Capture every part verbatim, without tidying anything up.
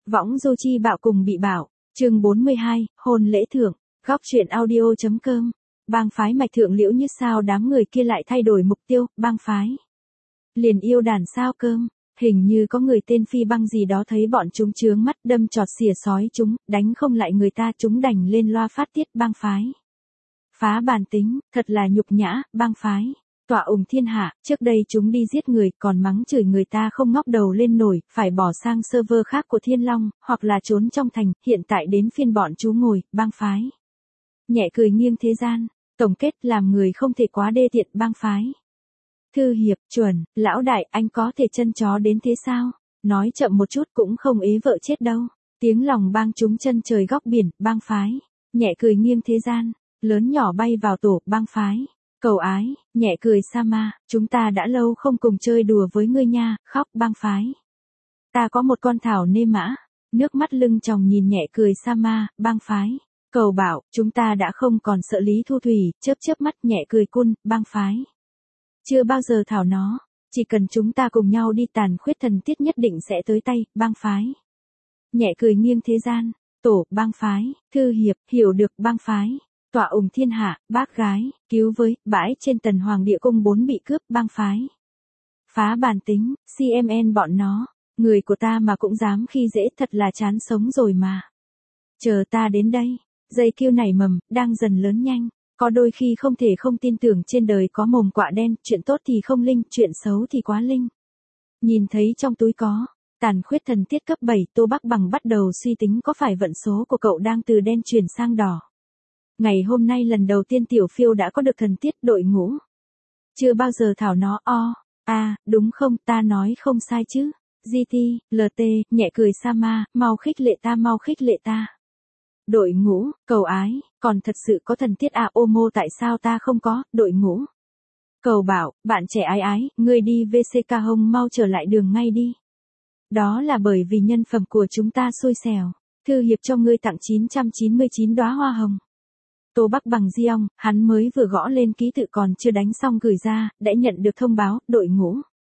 Võng du chi bạo cùng bị bạo. Chương bốn mươi hai, hôn lễ thượng. Góc truyện audio.com. Bang phái Mạch Thượng Liễu như sao đám người kia lại thay đổi mục tiêu, bang phái. Liền yêu đàn sao cơm, hình như có người tên Phi Băng gì đó thấy bọn chúng chướng mắt đâm chọt xỉa sói chúng, đánh không lại người ta chúng đành lên loa phát tiết bang phái. Phá bản tính, thật là nhục nhã, bang phái. Tọa ủng thiên hạ, trước đây chúng đi giết người còn mắng chửi người ta không ngóc đầu lên nổi, phải bỏ sang server khác của Thiên Long, hoặc là trốn trong thành, hiện tại đến phiên bọn chú ngồi, bang phái. Nhẹ cười nghiêng thế gian, tổng kết làm người không thể quá đê tiện bang phái. Thư hiệp, chuẩn, lão đại anh có thể chân chó đến thế sao? Nói chậm một chút cũng không ế vợ chết đâu. Tiếng lòng bang chúng chân trời góc biển, bang phái. Nhẹ cười nghiêng thế gian, lớn nhỏ bay vào tổ, bang phái. Cầu ái, nhẹ cười Sama, chúng ta đã lâu không cùng chơi đùa với ngươi nha, khóc bang phái. Ta có một con thảo nê mã, nước mắt lưng tròng nhìn nhẹ cười Sama, bang phái. Cầu bảo, chúng ta đã không còn sợ Lý Thu Thủy, chớp chớp mắt nhẹ cười cun, bang phái. Chưa bao giờ thảo nó, chỉ cần chúng ta cùng nhau đi tàn khuyết thần tiết nhất định sẽ tới tay, bang phái. Nhẹ cười nghiêng thế gian, tổ, bang phái, thư hiệp, hiểu được bang phái. Tọa ủng thiên hạ, bác gái, cứu với, bãi trên tần hoàng địa cung bốn bị cướp, bang phái. Phá bản tính, xê em en bọn nó, người của ta mà cũng dám khi dễ thật là chán sống rồi mà. Chờ ta đến đây, dây kêu nảy mầm, đang dần lớn nhanh, có đôi khi không thể không tin tưởng trên đời có mồm quạ đen, chuyện tốt thì không linh, chuyện xấu thì quá linh. Nhìn thấy trong túi có, tàn khuyết thần tiết cấp bảy, Tô Bắc Bằng bắt đầu suy tính có phải vận số của cậu đang từ đen chuyển sang đỏ. Ngày hôm nay lần đầu tiên Tiểu Phiêu đã có được thần tiết đội ngũ. Chưa bao giờ thảo nó o, à, đúng không, ta nói không sai chứ. giê tê, lờ tê, nhẹ cười Sama, mau khích lệ ta mau khích lệ ta. Đội ngũ, cầu ái, còn thật sự có thần tiết à, ô mô tại sao ta không có, đội ngũ. Cầu bảo, bạn trẻ ái ái, ngươi đi vê xê ca hông mau trở lại đường ngay đi. Đó là bởi vì nhân phẩm của chúng ta xui xẻo. Thư hiệp cho ngươi tặng chín trăm chín mươi chín đóa hoa hồng. Tô Bắc Bằng di ong, hắn mới vừa gõ lên ký tự còn chưa đánh xong gửi ra, đã nhận được thông báo, đội ngũ.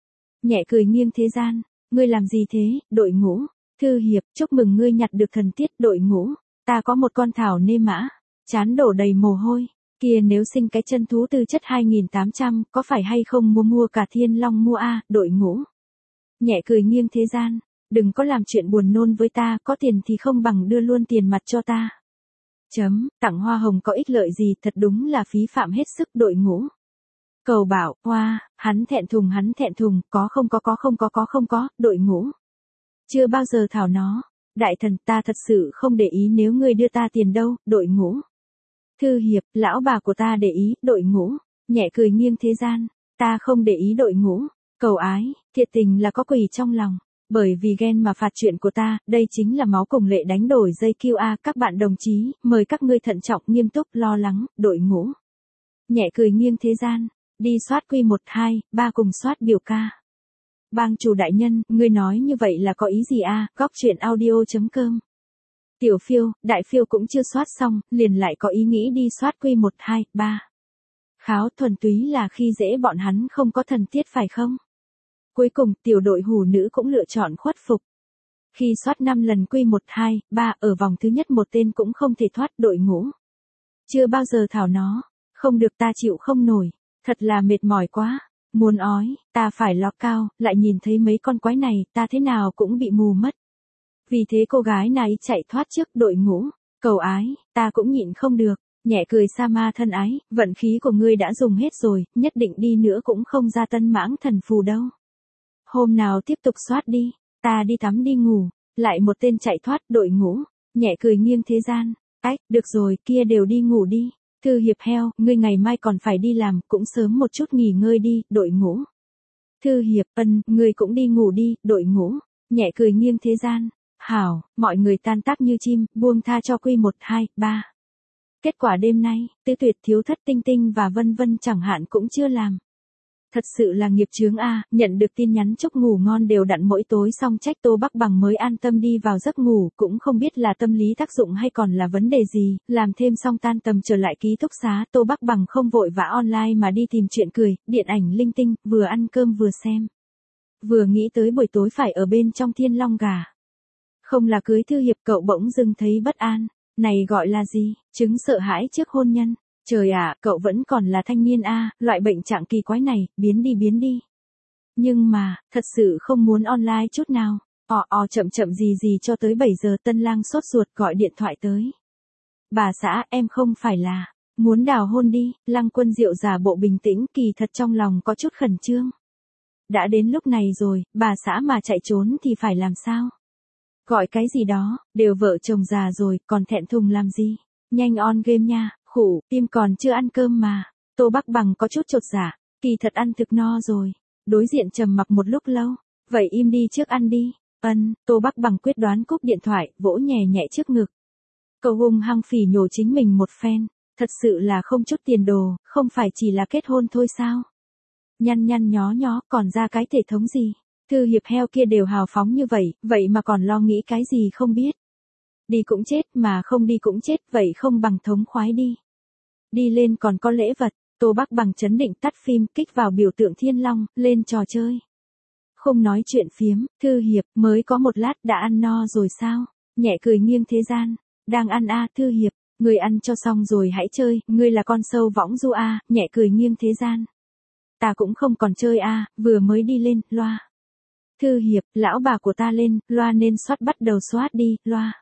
Nhẹ cười nghiêng thế gian, ngươi làm gì thế, đội ngũ. Thư hiệp, chúc mừng ngươi nhặt được thần tiết, đội ngũ. Ta có một con thảo nê mã, chán đổ đầy mồ hôi, kia nếu sinh cái chân thú tư chất hai nghìn tám trăm, có phải hay không mua mua cả Thiên Long mua a, đội ngũ. Nhẹ cười nghiêng thế gian, đừng có làm chuyện buồn nôn với ta, có tiền thì không bằng đưa luôn tiền mặt cho ta. Chấm, tặng hoa hồng có ích lợi gì, thật đúng là phí phạm hết sức, đội ngũ. Cầu bảo, hoa, hắn thẹn thùng hắn thẹn thùng, có không có có không có có không có, đội ngũ. Chưa bao giờ thảo nó, đại thần ta thật sự không để ý nếu ngươi đưa ta tiền đâu, đội ngũ. Thư hiệp, lão bà của ta để ý, đội ngũ. Nhẹ cười nghiêng thế gian, ta không để ý đội ngũ. Cầu ái, thiệt tình là có quỷ trong lòng. Bởi vì ghen mà phạt chuyện của ta, đây chính là máu cùng lệ đánh đổi dây kiu a, các bạn đồng chí, mời các ngươi thận trọng nghiêm túc lo lắng, đội ngũ. Nhẹ cười nghiêng thế gian, đi soát quy một hai, ba cùng soát biểu ca. Bang chủ đại nhân, ngươi nói như vậy là có ý gì a, góc truyện audio.com. Tiểu Phiêu, đại phiêu cũng chưa soát xong, liền lại có ý nghĩ đi soát quy một hai, ba. Kháo thuần túy là khi dễ bọn hắn không có thần tiết phải không? Cuối cùng, tiểu đội hủ nữ cũng lựa chọn khuất phục. Khi soát năm lần quy một hai, ba, ở vòng thứ nhất một tên cũng không thể thoát đội ngũ. Chưa bao giờ thảo nó, không được ta chịu không nổi, thật là mệt mỏi quá, muốn ói, ta phải lọt cao, lại nhìn thấy mấy con quái này, ta thế nào cũng bị mù mất. Vì thế cô gái này chạy thoát trước đội ngũ, cầu ái, ta cũng nhịn không được, nhẹ cười Sama thân ái, vận khí của ngươi đã dùng hết rồi, nhất định đi nữa cũng không ra tân mãng thần phù đâu. Hôm nào tiếp tục soát đi, ta đi tắm đi ngủ, lại một tên chạy thoát đội ngũ, nhẹ cười nghiêng thế gian, ách, được rồi, kia đều đi ngủ đi, thư hiệp heo, ngươi ngày mai còn phải đi làm, cũng sớm một chút nghỉ ngơi đi, đội ngũ. Thư hiệp, ân, ngươi cũng đi ngủ đi, đội ngũ, nhẹ cười nghiêng thế gian, hảo, mọi người tan tác như chim, buông tha cho quy một hai, ba. Kết quả đêm nay, Tư Tuyệt thiếu thất tinh tinh và vân vân chẳng hạn cũng chưa làm. Thật sự là nghiệp chướng a, nhận được tin nhắn chúc ngủ ngon đều đặn mỗi tối xong trách Tô Bắc Bằng mới an tâm đi vào giấc ngủ, cũng không biết là tâm lý tác dụng hay còn là vấn đề gì, làm thêm xong tan tầm trở lại ký túc xá, Tô Bắc Bằng không vội vã online mà đi tìm chuyện cười, điện ảnh linh tinh, vừa ăn cơm vừa xem. Vừa nghĩ tới buổi tối phải ở bên trong Thiên Long gà. Không là cưới Thư Hiệp cậu bỗng dưng thấy bất an. Này gọi là gì? Chứng sợ hãi trước hôn nhân. Trời ạ, cậu vẫn còn là thanh niên a, loại bệnh trạng kỳ quái này, biến đi biến đi. Nhưng mà, thật sự không muốn online chút nào. Ò ò chậm chậm gì gì cho tới bảy giờ Tân Lang sốt ruột gọi điện thoại tới. Bà xã, em không phải là muốn đào hôn đi. Lăng Quân Diệu giả bộ bình tĩnh, kỳ thật trong lòng có chút khẩn trương. Đã đến lúc này rồi, bà xã mà chạy trốn thì phải làm sao? Gọi cái gì đó, đều vợ chồng già rồi, còn thẹn thùng làm gì? Nhanh on game nha, khủ, tim còn chưa ăn cơm mà. Tô Bắc Bằng có chút chột dạ, kỳ thật ăn thực no rồi. Đối diện trầm mặc một lúc lâu, vậy im đi trước ăn đi. Ân, Tô Bắc Bằng quyết đoán cúp điện thoại, vỗ nhẹ nhẹ trước ngực. Cậu hung hăng phỉ nhổ chính mình một phen, thật sự là không chút tiền đồ, không phải chỉ là kết hôn thôi sao? Nhăn nhăn nhó nhó, còn ra cái thể thống gì? Thư Hiệp heo kia đều hào phóng như vậy, vậy mà còn lo nghĩ cái gì không biết. Đi cũng chết mà không đi cũng chết, vậy không bằng thống khoái đi. Đi lên còn có lễ vật, Tô Bắc Bằng chấn định tắt phim, kích vào biểu tượng thiên long, lên trò chơi. Không nói chuyện phiếm, Thư Hiệp mới có một lát đã ăn no rồi sao? Nhẹ cười nghiêng thế gian, đang ăn a Thư Hiệp, người ăn cho xong rồi hãy chơi, ngươi là con sâu võng du a, nhẹ cười nghiêng thế gian. Ta cũng không còn chơi a, vừa mới đi lên, loa. Thư Hiệp, lão bà của ta lên, loa nên soát bắt đầu soát đi, loa.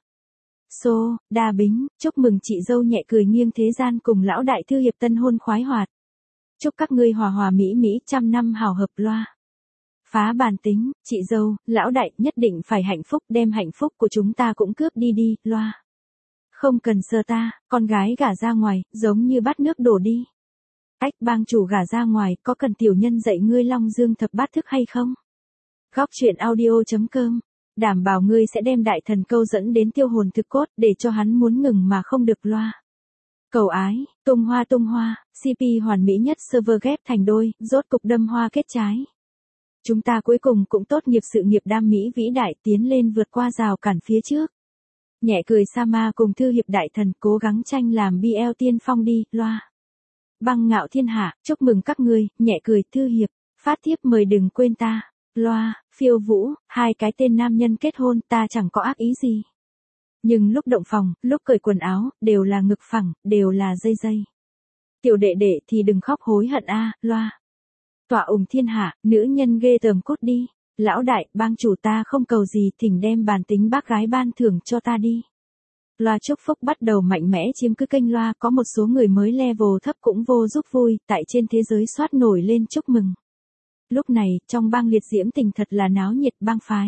Xô, đa bính, chúc mừng chị dâu nhẹ cười nghiêng thế gian cùng lão đại Thư Hiệp tân hôn khoái hoạt. Chúc các ngươi hòa hòa mỹ mỹ trăm năm hào hợp loa. Phá bàn tính, chị dâu, lão đại nhất định phải hạnh phúc đem hạnh phúc của chúng ta cũng cướp đi đi, loa. Không cần sơ ta, con gái gả ra ngoài, giống như bát nước đổ đi. Ách bang chủ gả ra ngoài, có cần tiểu nhân dạy ngươi long dương thập bát thức hay không? Góc truyện audio.com, đảm bảo ngươi sẽ đem đại thần câu dẫn đến tiêu hồn thực cốt để cho hắn muốn ngừng mà không được loa. Cầu ái, tung hoa tung hoa, xê pê hoàn mỹ nhất server ghép thành đôi, rốt cục đâm hoa kết trái. Chúng ta cuối cùng cũng tốt nghiệp sự nghiệp đam mỹ vĩ đại tiến lên vượt qua rào cản phía trước. Nhẹ cười Sama cùng Thư Hiệp đại thần cố gắng tranh làm bê lờ tiên phong đi, loa. Băng ngạo thiên hạ, chúc mừng các ngươi, nhẹ cười Thư Hiệp, phát thiếp mời đừng quên ta. Loa, phiêu vũ, hai cái tên nam nhân kết hôn ta chẳng có ác ý gì. Nhưng lúc động phòng, lúc cởi quần áo, đều là ngực phẳng, đều là dây dây. Tiểu đệ đệ thì đừng khóc hối hận a, loa. Tọa ủng thiên hạ, nữ nhân ghê tởm cút đi. Lão đại, bang chủ ta không cầu gì, thỉnh đem bàn tính bác gái ban thưởng cho ta đi. Loa chúc phúc bắt đầu mạnh mẽ chiếm cứ kênh loa, có một số người mới level thấp cũng vô giúp vui, tại trên thế giới soát nổi lên chúc mừng. Lúc này, trong bang liệt diễm tình thật là náo nhiệt bang phái.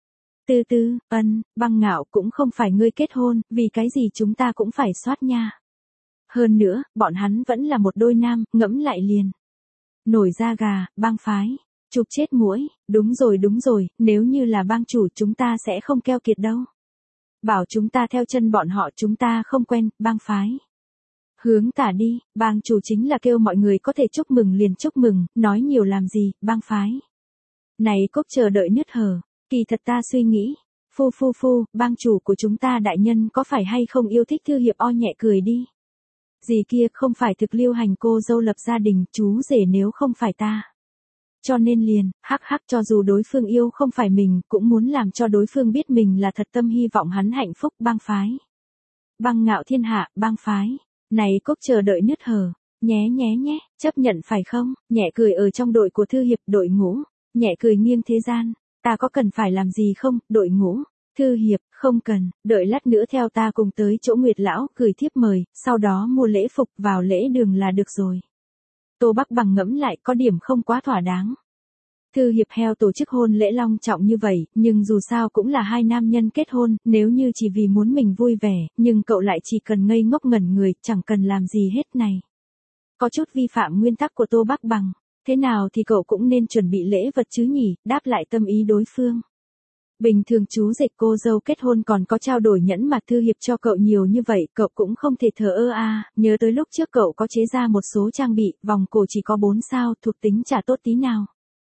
Tư tư, ân, băng ngạo cũng không phải ngươi kết hôn, vì cái gì chúng ta cũng phải soát nha. Hơn nữa, bọn hắn vẫn là một đôi nam, ngẫm lại liền. Nổi da gà, bang phái. Chụp chết muỗi, đúng rồi đúng rồi, nếu như là bang chủ chúng ta sẽ không keo kiệt đâu. Bảo chúng ta theo chân bọn họ chúng ta không quen, bang phái. Hướng tả đi, bang chủ chính là kêu mọi người có thể chúc mừng liền chúc mừng, nói nhiều làm gì, bang phái. Này cốc chờ đợi nứt hở, kỳ thật ta suy nghĩ, phu phu phu, bang chủ của chúng ta đại nhân có phải hay không yêu thích Thư Hiệp o nhẹ cười đi. Gì kia không phải thực lưu hành cô dâu lập gia đình, chú rể nếu không phải ta. Cho nên liền, hắc hắc cho dù đối phương yêu không phải mình, cũng muốn làm cho đối phương biết mình là thật tâm hy vọng hắn hạnh phúc, bang phái. Băng ngạo thiên hạ, bang phái. Này cốc chờ đợi nứt hở, nhé nhé nhé, chấp nhận phải không, nhẹ cười ở trong đội của Thư Hiệp đội ngũ, nhẹ cười nghiêng thế gian, ta có cần phải làm gì không, đội ngũ, Thư Hiệp, không cần, đợi lát nữa theo ta cùng tới chỗ Nguyệt Lão, gửi thiếp mời, sau đó mua lễ phục vào lễ đường là được rồi. Tô Bắc Bằng ngẫm lại có điểm không quá thỏa đáng. Thư Hiệp heo tổ chức hôn lễ long trọng như vậy, nhưng dù sao cũng là hai nam nhân kết hôn, nếu như chỉ vì muốn mình vui vẻ, nhưng cậu lại chỉ cần ngây ngốc ngẩn người, chẳng cần làm gì hết này. Có chút vi phạm nguyên tắc của Tô Bắc Bằng, thế nào thì cậu cũng nên chuẩn bị lễ vật chứ nhỉ, đáp lại tâm ý đối phương. Bình thường chú rể cô dâu kết hôn còn có trao đổi nhẫn mà Thư Hiệp cho cậu nhiều như vậy, cậu cũng không thể thờ ơ a. Nhớ tới lúc trước cậu có chế ra một số trang bị, vòng cổ chỉ có bốn sao, thuộc tính chả tốt tí nào.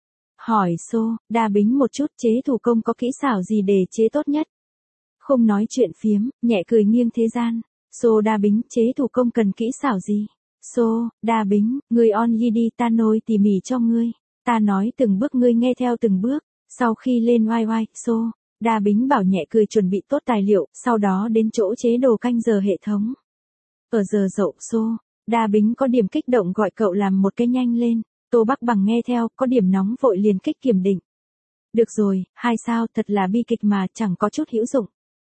Hỏi xô, đa bính một chút, chế thủ công có kỹ xảo gì để chế tốt nhất? Không nói chuyện phiếm, nhẹ cười nghiêng thế gian. Xô đa bính, chế thủ công cần kỹ xảo gì? Xô, đa bính, người on yi đi ta nôi tỉ mỉ cho ngươi. Ta nói từng bước ngươi nghe theo từng bước. Sau khi lên oai oai, xô, Đa Bính bảo nhẹ cười chuẩn bị tốt tài liệu, sau đó đến chỗ chế đồ canh giờ hệ thống. Ở giờ dậu xô, Đa Bính có điểm kích động gọi cậu làm một cái nhanh lên. Tô Bắc Bằng nghe theo, có điểm nóng vội liền kích kiểm định. Được rồi, hai sao, thật là bi kịch mà chẳng có chút hữu dụng.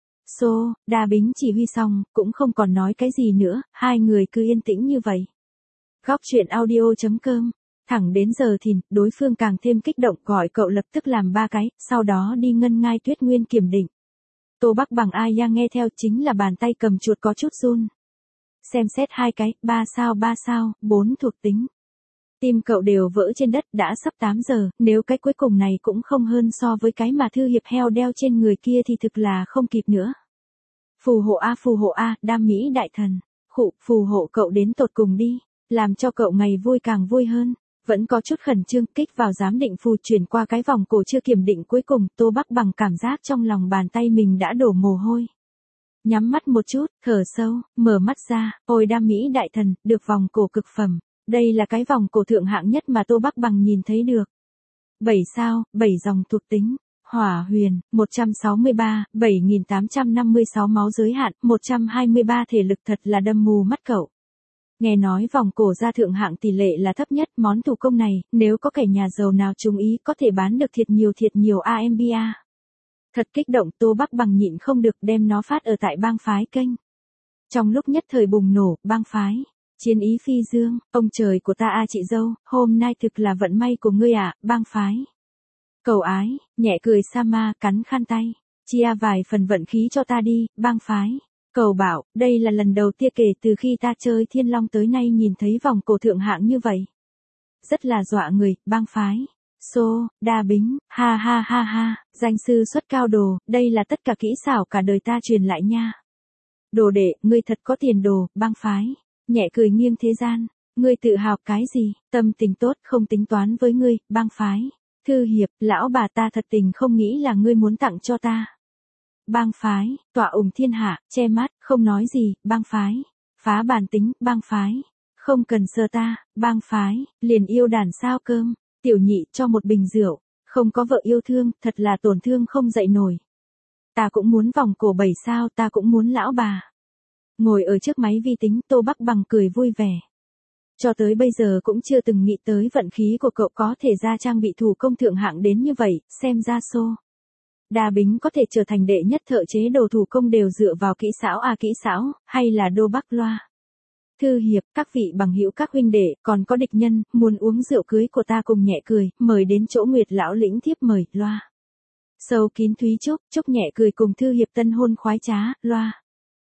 Xô, Đa Bính chỉ huy xong, cũng không còn nói cái gì nữa, hai người cứ yên tĩnh như vậy. Góc chuyện audio.com. Thẳng đến giờ thìn, đối phương càng thêm kích động gọi cậu lập tức làm ba cái, sau đó đi ngân ngai Tuyết Nguyên kiểm định. Tô Bắc Bằng ai ya nghe theo chính là bàn tay cầm chuột có chút run. Xem xét hai cái, ba sao ba sao, bốn thuộc tính. Tim cậu đều vỡ trên đất đã sắp tám giờ, nếu cái cuối cùng này cũng không hơn so với cái mà Thư Hiệp heo đeo trên người kia thì thực là không kịp nữa. Phù hộ A phù hộ A, Đam Mỹ đại thần. Khụ, phù hộ cậu đến tột cùng đi, làm cho cậu ngày vui càng vui hơn. Vẫn có chút khẩn trương, kích vào giám định phù chuyển qua cái vòng cổ chưa kiểm định cuối cùng, Tô Bắc Bằng cảm giác trong lòng bàn tay mình đã đổ mồ hôi. Nhắm mắt một chút, thở sâu, mở mắt ra, ôi Đam Mỹ đại thần, được vòng cổ cực phẩm. Đây là cái vòng cổ thượng hạng nhất mà Tô Bắc Bằng nhìn thấy được. bảy sao, bảy dòng thuộc tính. Hỏa huyền, một trăm sáu mươi ba, bảy nghìn tám trăm năm mươi sáu máu giới hạn, một trăm hai mươi ba thể lực thật là đâm mù mắt cậu. Nghe nói vòng cổ ra thượng hạng tỷ lệ là thấp nhất, món thủ công này, nếu có kẻ nhà giàu nào trúng ý có thể bán được thiệt nhiều thiệt nhiều a em bê a. Thật kích động, Tô Bắc Bằng nhịn không được đem nó phát ở tại bang phái kênh. Trong lúc nhất thời bùng nổ, bang phái. Chiến ý phi dương, ông trời của ta a chị dâu, hôm nay thực là vận may của ngươi ạ, bang phái. Cầu ái, nhẹ cười Sama cắn khăn tay, chia vài phần vận khí cho ta đi, bang phái. Cầu bảo, đây là lần đầu tiên kể từ khi ta chơi Thiên Long tới nay nhìn thấy vòng cổ thượng hạng như vậy. Rất là dọa người, bang phái. Xô, Đa Bính, ha ha ha ha, danh sư xuất cao đồ, đây là tất cả kỹ xảo cả đời ta truyền lại nha. Đồ đệ, ngươi thật có tiền đồ, bang phái. Nhẹ cười nghiêng thế gian, ngươi tự hào cái gì, tâm tình tốt không tính toán với ngươi, bang phái. Thư Hiệp, lão bà ta thật tình không nghĩ là ngươi muốn tặng cho ta. Bang phái, tọa ủng thiên hạ, che mắt, không nói gì, bang phái. Phá bản tính, bang phái. Không cần sơ ta, bang phái, liền yêu đàn sao cơm, tiểu nhị cho một bình rượu, không có vợ yêu thương, thật là tổn thương không dậy nổi. Ta cũng muốn vòng cổ bảy sao, ta cũng muốn lão bà. Ngồi ở trước máy vi tính, Tô Bắc Bằng cười vui vẻ. Cho tới bây giờ cũng chưa từng nghĩ tới vận khí của cậu có thể ra trang bị thủ công thượng hạng đến như vậy, xem ra xô. Đa Bính có thể trở thành đệ nhất thợ chế đồ thủ công đều dựa vào kỹ xảo à kỹ xảo, hay là đô Bắc loa. Thư Hiệp, các vị bằng hữu các huynh đệ, còn có địch nhân, muốn uống rượu cưới của ta cùng nhẹ cười, mời đến chỗ Nguyệt lão lĩnh thiếp mời, loa. Sâu kín Thúy Trúc, Trúc nhẹ cười cùng Thư Hiệp tân hôn khoái trá, loa.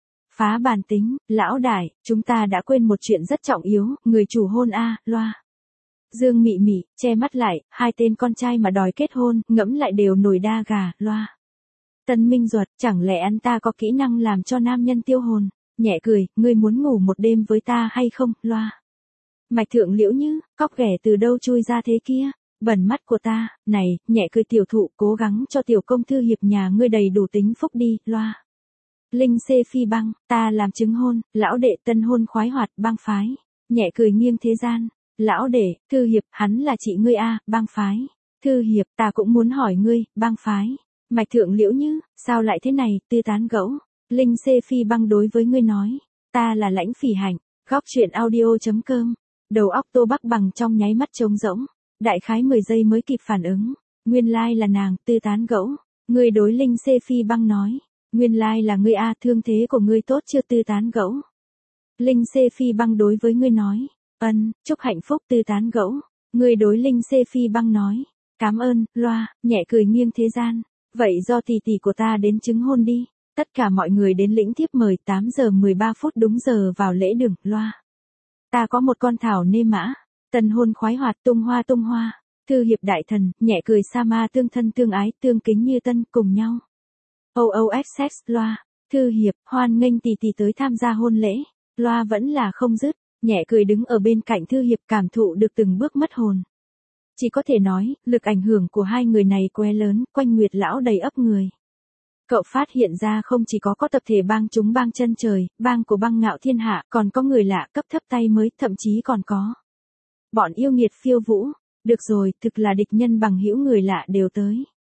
Phá bản tính, lão đại, chúng ta đã quên một chuyện rất trọng yếu, người chủ hôn a, loa. Dương Mị Mị, che mắt lại, hai tên con trai mà đòi kết hôn, ngẫm lại đều nổi đa gà, loa. Tân Minh Duật, chẳng lẽ anh ta có kỹ năng làm cho nam nhân tiêu hồn, nhẹ cười, ngươi muốn ngủ một đêm với ta hay không, loa. Mạch Thượng Liễu Như, cóc ghẻ từ đâu chui ra thế kia, bẩn mắt của ta, này, nhẹ cười tiểu thụ, cố gắng cho tiểu công Thư Hiệp nhà ngươi đầy đủ tính phúc đi, loa. Linh xê phi băng, ta làm chứng hôn, lão đệ tân hôn khoái hoạt, bang phái. Nhẹ cười nghiêng thế gian, lão đệ, Thư Hiệp, hắn là chị ngươi a, bang phái. Thư Hiệp, ta cũng muốn hỏi ngươi, bang phái. Mạch Thượng Liễu Như, sao lại thế này, tư tán gẫu. Linh xê phi băng đối với ngươi nói, ta là Lãnh Phỉ Hạnh, góc chuyện audio.com. Đầu óc Tô Bắc Bằng trong nháy mắt trống rỗng, đại khái mười giây mới kịp phản ứng. Nguyên lai là nàng, tư tán gẫu. Ngươi đối Linh xê phi băng nói. Nguyên lai là ngươi a, thương thế của ngươi tốt chưa, tư tán gẫu. Linh xê phi băng đối với ngươi nói, ân, chúc hạnh phúc, tư tán gẫu. Ngươi đối Linh xê phi băng nói, cảm ơn, loa, nhẹ cười nghiêng thế gian. Vậy do tỷ tỷ của ta đến chứng hôn đi. Tất cả mọi người đến lĩnh thiếp mời, tám giờ mười ba phút đúng giờ vào lễ đường, loa. Ta có một con thảo nê mã, tân hôn khoái hoạt, tung hoa tung hoa. Thư Hiệp đại thần, nhẹ cười Sama tương thân tương ái, tương kính như tân, cùng nhau. o o ích ích, loa. Thư Hiệp, hoan nghênh tỷ tỷ tới tham gia hôn lễ. Loa vẫn là không dứt, nhẹ cười đứng ở bên cạnh Thư Hiệp cảm thụ được từng bước mất hồn. Chỉ có thể nói, lực ảnh hưởng của hai người này quá lớn, quanh Nguyệt lão đầy ấp người. Cậu phát hiện ra không chỉ có có tập thể bang chúng bang chân trời, bang của bang ngạo thiên hạ, còn có người lạ cấp thấp tay mới, thậm chí còn có. Bọn yêu nghiệt phiêu vũ, được rồi, thực là địch nhân bằng hữu người lạ đều tới.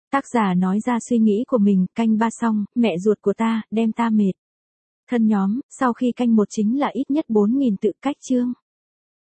Tác giả nói ra suy nghĩ của mình, canh ba xong, mẹ ruột của ta, đem ta mệt. Thân nhóm, sau khi canh một chính là ít nhất bốn nghìn tự cách chương.